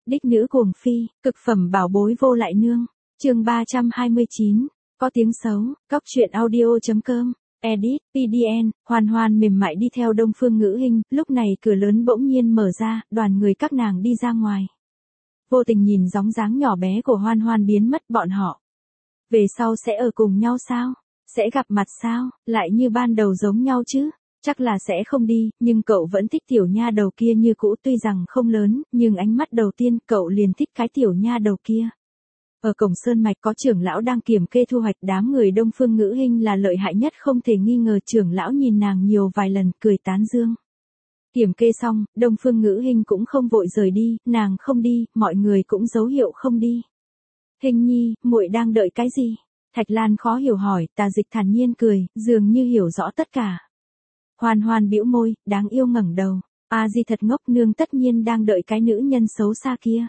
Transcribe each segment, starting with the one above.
Đích nữ cuồng phi, cực phẩm bảo bối vô lại nương. Chương 329, có tiếng xấu, cóc truyện audio.com. Edit, PDN, Hoàn Hoàn mềm mại đi theo Đông Phương Ngữ Hinh, lúc này cửa lớn bỗng nhiên mở ra, đoàn người các nàng đi ra ngoài. Vô tình nhìn bóng dáng nhỏ bé của Hoan Hoan biến mất, bọn họ. Về sau sẽ ở cùng nhau sao? Sẽ gặp mặt sao? Lại như ban đầu giống nhau chứ? Chắc là sẽ không đi, nhưng cậu vẫn thích tiểu nha đầu kia như cũ, tuy rằng không lớn, nhưng ánh mắt đầu tiên cậu liền thích cái tiểu nha đầu kia. Ở cổng sơn mạch có trưởng lão đang kiểm kê thu hoạch, đám người Đông Phương Ngữ Hinh là lợi hại nhất không thể nghi ngờ. Trưởng lão nhìn nàng nhiều vài lần, cười tán dương. Kiểm kê xong, Đông Phương Ngữ Hinh cũng không vội rời đi, nàng không đi, mọi người cũng dấu hiệu không đi. Hinh nhi, muội đang đợi cái gì? Thạch Lan khó hiểu hỏi. Tà Dịch thản nhiên cười, dường như hiểu rõ tất cả. Hoàn Hoàn bĩu môi, đáng yêu ngẩng đầu. Di thật ngốc, nương tất nhiên đang đợi cái nữ nhân xấu xa kia.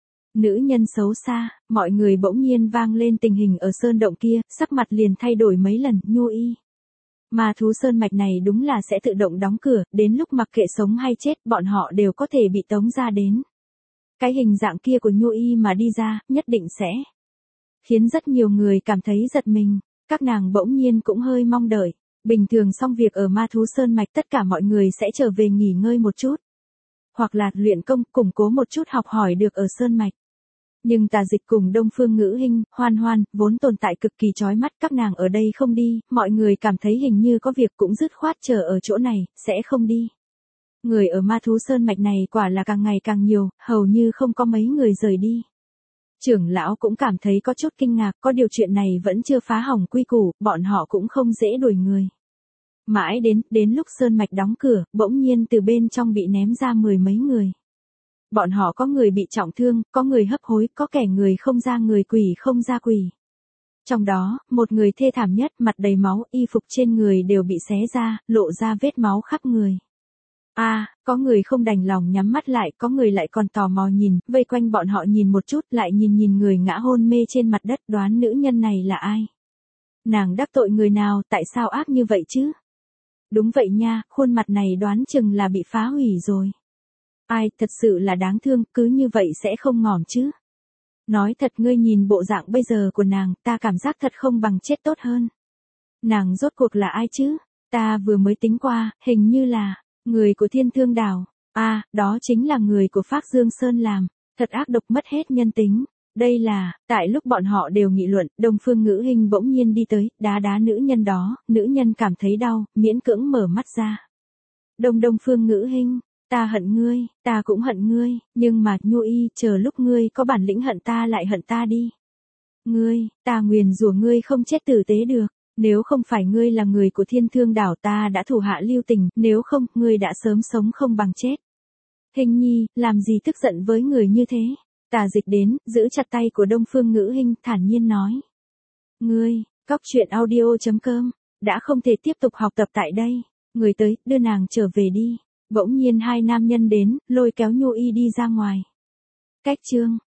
Nữ nhân xấu xa, mọi người bỗng nhiên vang lên tình hình ở sơn động kia, sắc mặt liền thay đổi mấy lần. Nhu Y. Ma thú sơn mạch này đúng là sẽ tự động đóng cửa, đến lúc mặc kệ sống hay chết, bọn họ đều có thể bị tống ra đến. Cái hình dạng kia của Nhu Y mà đi ra, nhất định sẽ khiến rất nhiều người cảm thấy giật mình. Các nàng bỗng nhiên cũng hơi mong đợi. Bình thường xong việc ở ma thú sơn mạch, tất cả mọi người sẽ trở về nghỉ ngơi một chút. Hoặc là luyện công, củng cố một chút học hỏi được ở sơn mạch. Nhưng Tà Dịch cùng Đông Phương Ngữ Hinh, Hoan Hoan, vốn tồn tại cực kỳ chói mắt, các nàng ở đây không đi, mọi người cảm thấy hình như có việc cũng dứt khoát chờ ở chỗ này, sẽ không đi. Người ở ma thú sơn mạch này quả là càng ngày càng nhiều, hầu như không có mấy người rời đi. Trưởng lão cũng cảm thấy có chút kinh ngạc, có điều chuyện này vẫn chưa phá hỏng quy củ, bọn họ cũng không dễ đuổi người. Mãi đến lúc sơn mạch đóng cửa, bỗng nhiên từ bên trong bị ném ra 10 mấy người. Bọn họ có người bị trọng thương, có người hấp hối, có kẻ người không ra người, quỷ không ra quỷ. Trong đó, một người thê thảm nhất, mặt đầy máu, y phục trên người đều bị xé ra, lộ ra vết máu khắp người. Có người không đành lòng nhắm mắt lại, có người lại còn tò mò nhìn, vây quanh bọn họ nhìn một chút, lại nhìn người ngã hôn mê trên mặt đất, đoán nữ nhân này là ai? Nàng đắc tội người nào, tại sao ác như vậy chứ? Đúng vậy nha, khuôn mặt này đoán chừng là bị phá hủy rồi. Thật sự là đáng thương, cứ như vậy sẽ không ngỏm chứ. Nói thật, ngươi nhìn bộ dạng bây giờ của nàng, ta cảm giác thật không bằng chết tốt hơn. Nàng rốt cuộc là ai chứ? Ta vừa mới tính qua, hình như là người của Thiên Thương Đảo. Đó chính là người của Phác Dương Sơn làm. Thật ác độc, mất hết nhân tính. Đây là, tại lúc bọn họ đều nghị luận, Đông Phương Ngữ Hinh bỗng nhiên đi tới, đá nữ nhân đó, nữ nhân cảm thấy đau, miễn cưỡng mở mắt ra. Đông Phương Ngữ Hinh, ta hận ngươi, ta cũng hận ngươi, nhưng mà, Nhu Y, chờ lúc ngươi có bản lĩnh hận ta lại hận ta đi. Ngươi, ta nguyền rủa ngươi không chết tử tế được. Nếu không phải ngươi là người của Thiên Thương Đảo, ta đã thủ hạ lưu tình, nếu không, ngươi đã sớm sống không bằng chết. Hinh nhi, làm gì tức giận với người như thế? Tà Dịch đến, giữ chặt tay của Đông Phương Ngữ Hinh, thản nhiên nói. Ngươi, cóc truyện audio.com, đã không thể tiếp tục học tập tại đây. Người tới, đưa nàng trở về đi. Bỗng nhiên hai nam nhân đến, lôi kéo Nhu Y đi ra ngoài. Cách chương.